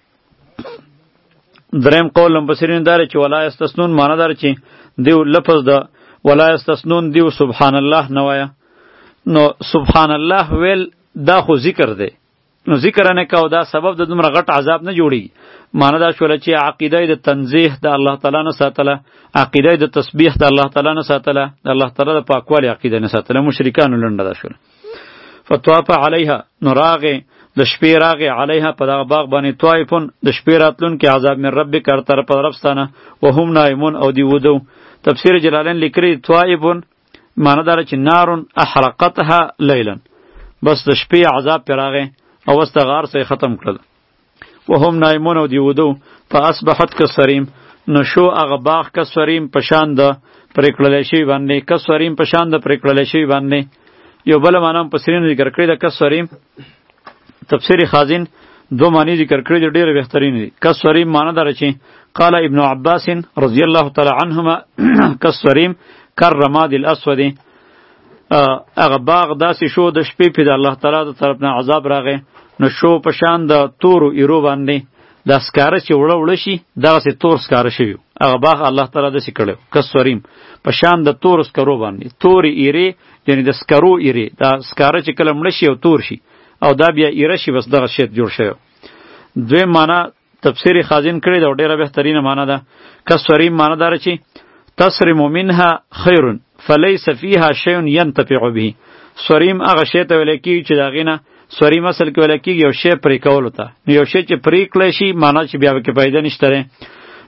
دریم قول مفسرین دار چې ولا یستثنون معنی دار چې دیو لفظ د ولا یستثنون دیو سبحان الله نه وایا نو سبحان الله ویل دا خو ذکر دی نو ذکر نه کاو دا سبب د دومره غټ عذاب نه جوړیږي. معنی دا شوله چې عقیده د تنزیه د الله تعالی نه ساتله عقیده د تسبیح د الله تعالی نه ساتله د الله تعالی د پاکوالي عقیده نه ساتله مشرکانو لنډه دا شوله. فطواف علیها نو راغې د شپې راغې علیها په دغه باغ باندې طائفون د شپې راتلونکي عذاب من ربک هر طرف ربستانه وهم نایمون او دی ودو. تفسیر جلالین لیکلی طائفون معنی داره چې نارون احرقتها لیلا بس د شپې عذاب پر راغې او واست غار سه ختم کړل وهم نایمون او دی ودو فاصبحت کسریم نو شو هغه باغ کسریم پشان د پرکړل شي باندې کسریم پشان د پرکړل شي باندې. یو بل معنی په سرین ذکر کړی د کسریم تفسیر خازن دو معنی ذکر کړی د ډیر بهترین دي. کسریم معنی دره چې قال ابن عباس رضی الله تعالی عنهما کسریم کرماد الاسود هغه باغ داسې شو د شپې په د الله تعالی د طرف نه عذاب راغی نو شو په شان د تورو ایرو باندې د سکاره چې وړه وړه شي دغسې تور سکاره شوي هغه باغ الله تعالی داسې کړی کسوریم په شان د تورو سکرو باندې تورې ایرې یعنې د سکرو ایرې دا سکاره چې کله مړه شي او تور شي او دا بیا ایره شي بس دغه شی جوړ شوی. دویم معنا تفسیر خازن کړی دا ډیره بهترینه معنا ده کسوریم معنا داره چې تسرم منها خیر فلیس فیها شیء ینتفع به. سوریم هغه شی ته ویل کېږي چې د هغې نه سوریم اصل کې ویل کېږي یو شی پرې کولو ته نو یو شی چې پرې کړی شي معنا چې بیا پکې فایده نشته دی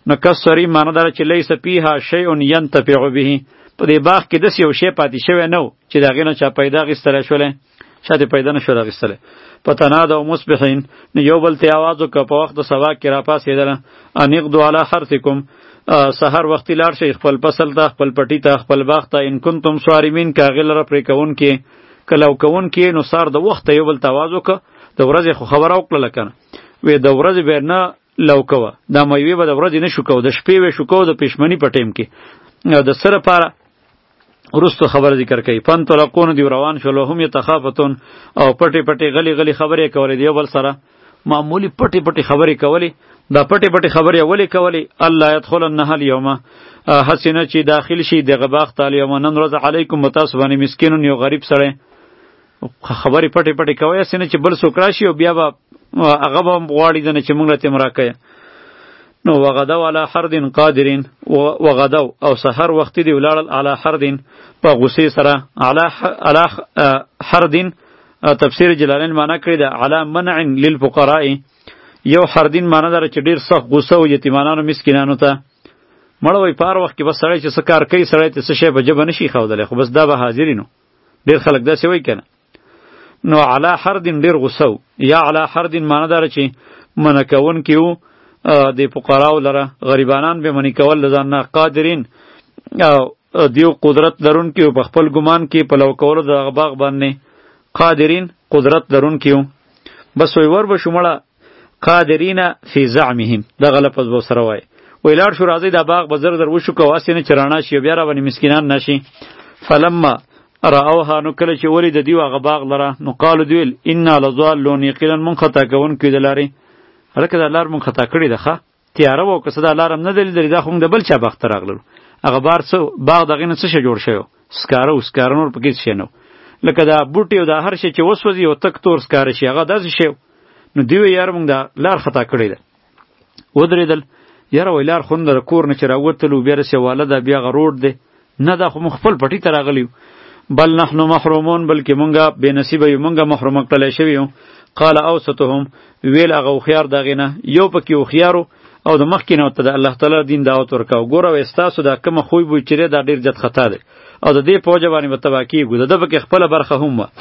نو کسری معنی داره چې لیس فیها شیء ینتفع به، په دې باغ کې داسې یو شی پاتې شوی نه و چې د هغې نه چا پیدا اخیستلی شولی، چا دې پیدا نه شول اخیستلی. فتنادوا مصبحین، نو یو بل ته یې آواز وکړه په وخت د سبا کې راپاڅېدله، ان اغدوا علی حرثکم، سحر وختي لاړ شئ خپل فصل ته، خپل پټي ته، خپل باغ ته، ان کنتم صارمین، که هغې لره پرې کوونکي، که لو کوونکي نو سار د وخته یو بل ته آواز وکړه. د ورځې خو خبره وکړله که نه، وی د ورځې به نه لو کوه، دا میوې به د ورځې نه شو کوو، د شپې به شو کوو د پېشمني په ټیم کې. د څه لپاره وروستو خبره ذکر کوي. فانطلقون، دوی روان شول، وهم یتخافتون، او پټې پټې غلي غلي خبرې کولې د یو بل سره، معمولی پټې پټې خبرې کولې. دا پټې پټې خبرې ولې کولې؟ الله يدخلنها اليوم، هسې نه چې داخل شي دغه باغ ته اليوم، نن ورځ علیکم به تاسو باندې مسکینون، یو غریب سړی. خبرې پټې پټې کوئ، هسې نه چې بل څوک راشي او بیا به هغه به غواړي دنه چې موږ له تیم راکوې. نو وغدو علی حرد قادرین، وغدو او سحر وختي دی ولاړل علی حردین په غصې سره، علی حردین تفسیر جلالین معنا کړی ده علی منع للفقراء، یو حردین معنا داره چې ډیر سخت غصه و یتیمانانو مسکینانو ته. مړه وای په هر وخت کې بس سړی چې څه کار کوي سړی ته څه شی په جبه نشي ښودلی، خو بس دا به حاضرینو، ډیر خلک داسې وایي که نه. نو علی حردین ډیر غصه و، یا علی حردین معنا داره چې منع کوونکي و د فقراو لره، غریبانان به منی کول د ځان نه. قادرین دیو قدرت لرونکي و په خپل ګمان کې په لو کولو د هغه باغ باندې، قادرین قدرت لرونکي و. بس وی ور به شو مړه قادرین فی زعمهم، دغه لفظ به سره وایي. وی لاړ شو راځئ دا باغ به زر زر وشو کو، هسې نه چې رڼا شي بیا را باندې مسکینان نشي. فلما رأوها، نو کله چې ولید دیو هغه باغ لره، نو قالو دویل انا لضالون، یقینا من خطا کوونکي د لارې. هلکه دا لار مونږ خطا کړې ده، ښه تیاره وه، که څه دا لار هم نه ده لیدلې، دا خو مونږ د بل چا باغ ته راغللو. هغه بار څه باغ د هغې نه څه شی جوړ شوی و؟ سکاره و، سکاره نور پکې څه شی نه و، لکه دا بوټي او دا هر شی چې وسوځي او تک تور سکاره شي هغه داسې شی و. نو دوی وایي یاره مونږ دا لار خطا کړې ده. ودرېدل، یاره وایي لار خو نه ده، کور نه چې راوتلو بیا رسې واله ده، بیا هغه روډ دی نه، دا خو مونږ خپل پټي ته راغلي یو. بل نحنو محرومون، بلکې مونږه بې نصیبه یو، مونږه محرومه کړلی شوي یو. قال اوسطهم، ویل هغه هوښیار د هغې نه، یو پکې هوښیار او د مخکې نه ورته د الله تعالی دین دعوت ورکوه. ګوره وایي ستاسو دا کومه خوی بوی چې دی دا ډېر جد خطا دی، او د دې په وجه باندې به تباه کېږو. د ده پکې خپله برخه هم وه،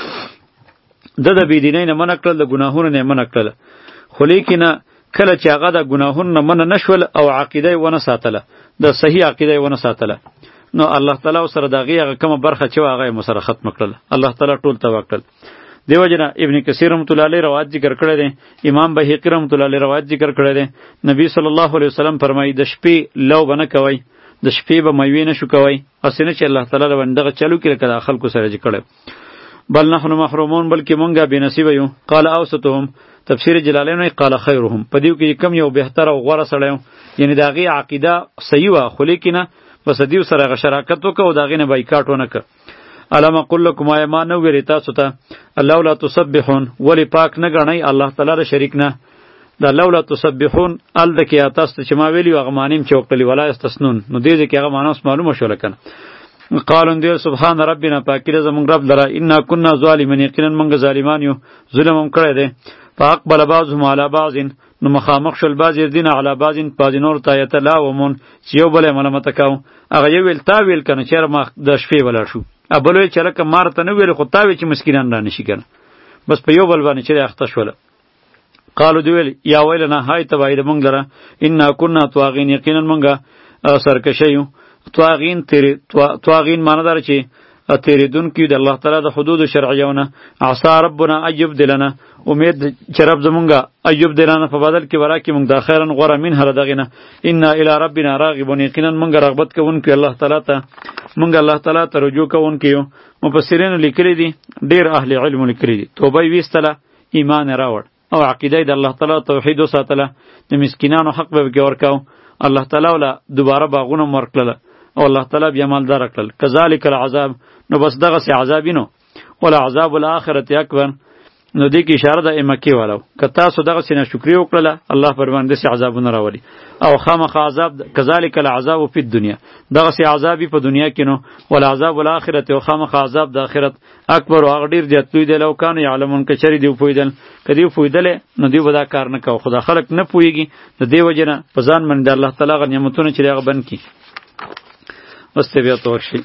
ده د بېدینۍ نه منع کړل، د ګناهونو نه یې منع کړله. خو لیکنه کله چې هغه د ګناهونو نه منع نه شول او عقیده یې ونه ساتله، د صحیح عقیده یې ونه ساتله، نو الله تعالی ورسره د هغې هغه کومه برخه چې وه هغه یې مسره ختمه کړله، الله تعالی ټول تباه کړل. دیو جنا ابن کثیر رحمۃ اللہ علیہ روایت ذکر کړی دی، امام بهقی رحمۃ اللہ علیہ روایت ذکر کړی دی. نبی صلی الله علیه وسلم فرمایي د شپې لو بنه کوي، د شپې به میوې نه شو کوي، اسنه چې الله تعالی له بندغه چلو کې کړه خلکو سره چې کړه. بل نحن محرومون، بلکې مونږه بے نصیب یو. قال اوسطهم، تفسیر جلالین قال خیرهم، په دیو کې کم یو بهتر او غوره سره یو، یعنی داغي عقیده صحیح وا، خو لیکنه بس دیو سره شراکت وکاو، داغي نه بایکاټ ونه ک. علم اقول لكم ايما نو ویری تاسو ته الله لا تسبحون، ولی پاک نه غنئ الله تعالی را شریک نه. دا لولا تسبحون ال د کې تاسو چې ما ویلی هغه مانیم چې وکړي ولا استثنون، نو دې دې کې هغه مانوس معلومه شول کنه. قالون دی سبحان ربنا، پاکی د زمون رب لرا، انا كنا ظالمین، یقینا موږ ظالمان یو، ظلم هم کړی دی. فاقبل بعضهم على بعض، نو مخامخ شول بعض دین علی بعض، بعض نور ته یتلاومون، چې یو بل ملامت کاو. هغه یو ویل تا ویل کنه چې ما د شپې ولا شو، ابلوی چې لکه مارته نه ویل خو تا وی چې مسکینان را نشي کنه، بس په یو بل باندې چې اخته شول. قالو دی ویل یا ویلنا هاي تبعید مونږ لره، انا كنا طاغین، یقینا مونږه سرکشیو. طاغین تیری طاغین معنی دار چې تیریدونکي د الله تعالی د حدود شرعیونه. عسى ربنا ایوب دلنا، امید چې رب زمونږه ایوب دلنا په بدل کې ورا کې مونږ د خیرن غوړه من هر دغینه. ان الی ربنا راغبون، یقینا مونږ رغبت کوونکي الله تعالی ته، مونږ الله تعالی ته رجوع کوونکي یو. مفسرین لیکلي دي، ډیر اهل علم لیکلي دي، توبه ویستله، ایمان راوړ او عقیده د الله تعالی توحید وساتله، د مسکینانو حق به ورکاو، الله تعالی ولا دوباره باغونه ورکړه او الله تعالی بیا مالدار کړل. کذالک العذاب، نو بس دغه سي عذابینو، ولا عذاب الاخرته اکبر، نو دې کې اشاره د مکی والو که تاسو دغه سینه شکرې وکړله الله پر باندې سي عذابونه راولي او خامخ عذاب کذالک العذاب فی الدنیا دغه سي عذاب په دنیا کې نو ول عذاب الاخرت او خامخ عذاب د آخرت اکبر او غډیر زیات لوی دی لو کان یعلمون کچری دی پویدل کدی پویدل نو دی ودا کار نه کو خدا خلق نه پویږي د دې وجنه په ځان باندې الله تعالی غ نعمتونه چې هغه بن کی واستې بیا تور شي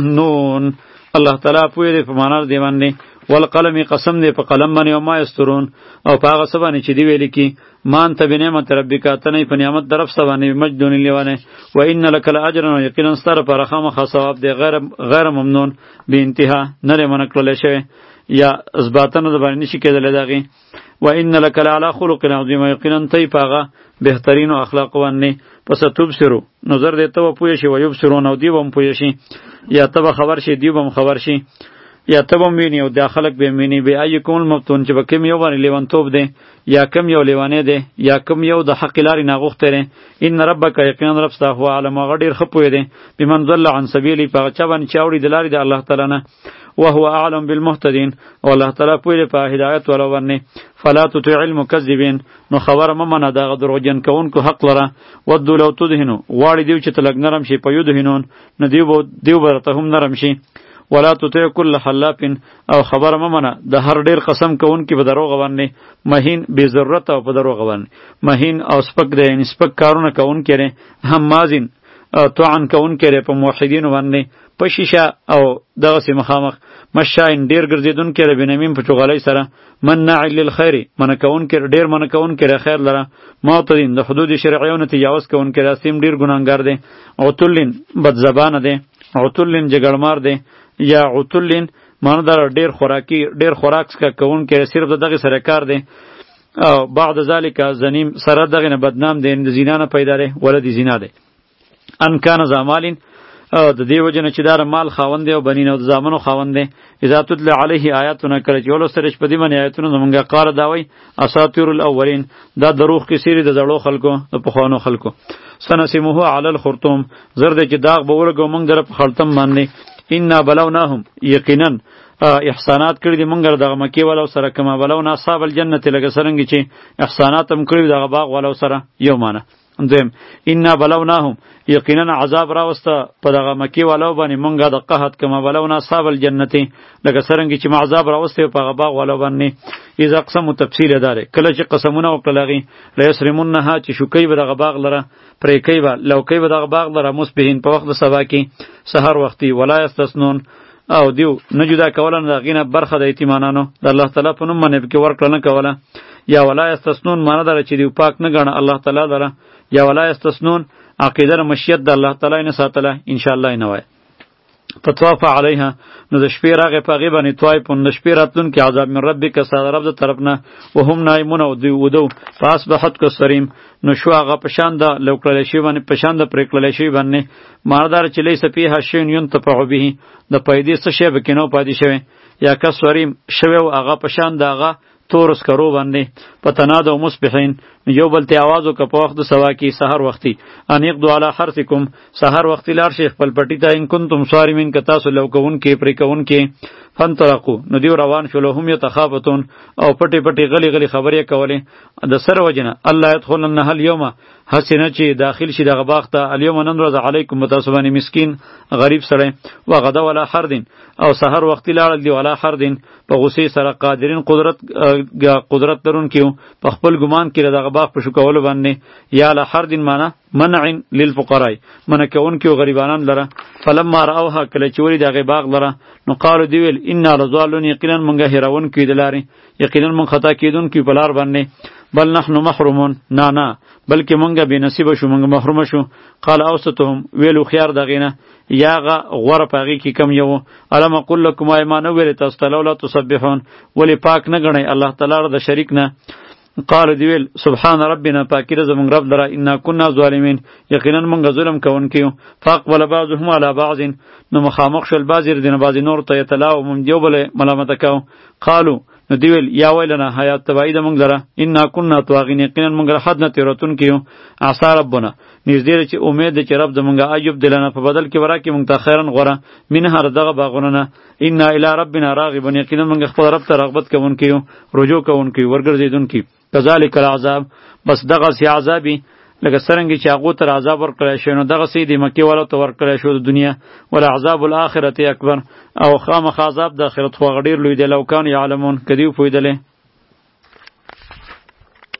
نون الله تعالی پوی دی په معنا دی باندې والقلم قسم دی په قلم باندې او ما یسترون او په هغه سبا نه چې دی ویل کی مان ته بنعمت ربک ته په نعمت درف سبا نه مجدون لیوانه و ان لک الاجر یقینا ستر پر خامخ ثواب دی غیر غیر ممنون به انتها نه منکل شوی یا اثباتنه د باندې نشي کېدل دغه و ان لک لعلى خلق عظیم یقینا تی پاغه بهترین اخلاق ونه پس تبصرو نظر دیته و پوی شي و یبصرون او دی بم پوی شي یا تب خبر شي دی بم خبر شي یا تبم ویني او داخلك به ویني به ای کوم مفتون چې بکم یو باندې لیوان توپ دی یا کم یو لیوانه دی یا کم یو د حق لاري ناغوخته دی ان ربک یقینا رب ستا هو عالم غډیر خپوی دی بمن ضل عن سبیلی په چا باندې چاوړي د لاري د الله تعالی نه وهو اعلم بالمهتدين والله تعالی پوی په هدایت ولا ورنه فلا تطع المكذبين نو خبر ممنه دا دروغجن کونکو حق لره ودو لو تدهنو واړي دیو چې تلګ نرم شي په یو دهنون نه دیو دیو برته هم نرم شي ولا تطع كل حلاف او خبر ممنه د هر ډیر قسم کوونکی په دروغ باندې مهین بی ضرورت او په دروغ باندې مهین او سپک دی یعنی سپک کارونه کوونکی ری هم مازین توعن کوونکی ری په موحدین باندې په شیشه او دغه سي مخامخ مشاین ډیر ګرځیدونکی ری بنمیم په چغلای سره منع للخير من کوونکی ډیر من کوونکی ری خیر لره معتدین د حدود شرعیونه تجاوز کوونکی راسیم ډیر ګناګار دی او تلین بد زبانه دی او تلین جګړمار دی یا عتلین معنی در ډیر خوراکی ډیر خوراک کا کون کې صرف دغه سره کار دی او بعد ذالک زنیم سره دغه نه بدنام دی د زینا نه پیدا لري ولدی زینا دی ان کان زمالین او د دیو جن چې دار مال خاوند دی او بنین او زامنو خاوند دی اذا تتل علیه آیاتنا کله چې ولو سره په دې باندې آیاتونه زمونږه قار داوي اساطیر الاولین دا دروغ کې سری د زړو خلکو د پخوانو خلکو سنسمه علی الخرطوم زرد چې داغ به ورګو مونږ در په خلطم باندې ان بلوناهم یقینا احسانات کړی دی مونږ دغه مکی ولو سره کما بلونا اصحاب الجنه لګ سرنګ چې احسانات هم کړی دغه باغ ولو سره یو معنی دویم ان بلوناهم یقینا عذاب راوسته په دغه مکی ولو باندې مونږه د قحط کما بلونا اصحاب الجنه لګ سرنګ چې عذاب راوسته په هغه باغ ولو باندې اذا قسم تفصیل داره کله چې قسمونه وکړلغي لیسرمنها چې شوکې به دغه باغ لره پرې کوي به لو کوي به دغه باغ لره مصبحین په وخت د سبا کې سحر وختي ولا استثنون او دیو نه جدا کوله نه غینه برخه د ایتمانانو د الله تعالی په نوم باندې کې ورکړه نه کوله یا ولا استثنون معنی دره چې دیو پاک نه غنه الله تعالی دره یا ولا استثنون عقیده مشیت د الله تعالی نه ساتله ان شاء الله نه وای فطواف علیها نو د شپې راغې په غیبه نه توای په د شپې راتلون کې عذاب من ربک ساده رب ز طرفنا وهم نایمون او دی ودو پاس به حد کو سریم نو شو هغه پشان د لوکړل شی باندې پشان د پرکړل شی باندې ماردار چلی سپی هشین یون تفعو به د پیدې څه شی بکینو پادې شوی یا کس سریم شوی او هغه پشان دغه تورس کرو باندې پتنادو مصبحین یو بلته आवाजو که په وخت د سوا کې سحر وختي انیق دو علی حرثکم سحر وختي لار شیخ پل پټی ته ان کنتم صارمین ک تاسو لو کون کې پرې کون کې فنطلقوا نو دیو روان شول هم یتخافتون او پټی پټی غلی غلی خبرې کولې د سر وجنه الله يدخلن هل یوم حسنه چې داخل شي دغه باغ ته الیوم نن ورځ علیکم متاسبانی مسکین غریب سره و غدا ولا حردین او سحر وختي لاړ دی ولا حردین په غصې سره قادرین قدرت قدرت درون کیو په خپل ګمان کې دغه باغ په شو کول باندې یا له حردین معنی منع للفقراء من کون کیو غریبانان لره فلما راوها کله چوری دغه باغ لره نو قالو دی ویل ان لظالون یقینا منګه هراون کی دلاري یقینا من خطا کیدون کی بلار باندې بل نحن محرومون نه نه بلکې مونږه بے نصیب شو مونږه محروم شو قال اوسطهم ویلو خيار دغینه یاغه غوړه پاغي کی کم یو علم اقول لكم ایمان ویل تاسو ته تسبحون ولی پاک نه غنی الله تعالی د شریک نه قال دیویل سبحان ربنا پاکیره زمون رب درا انا كنا ظالمین یقینا مونږ ظلم کوون کیو فاقبل بعضهم على بعض نو مخامخ شل بعضی دین بعضی نور ته یتلاو مون دیو بل ملامت کاو قالو نو دی ویل یا ویلنا حیات تبعی د مونږ لره انا کنا طاغین، یقینا مونږ له حد نه تیراتون کیو. عسى ربنا نږدې چې امید چې رب زمونږه ایوب دلنه په بدل کې ورا کې مونږ ته خیرن غوره منها دغه باغونه نه. انا الی ربنا راغبون، یقینا مونږ خپل رب ته رغبت کوونکیو، رجوع کوونکیو، ورګرځیدونکي. کذالک العذاب، بس دغه سی عذابی لکه څرنګه چې هغو ته عذاب ورکړی شوی نو دغسې د مکې والو ته ورکړی شو د دنیا. ولعذاب الآخرة اکبر، او خامخا عذاب د آخرت خو هغه ډېر لوی دی. لو کانوا یعلمون، که دوی پوهېدلې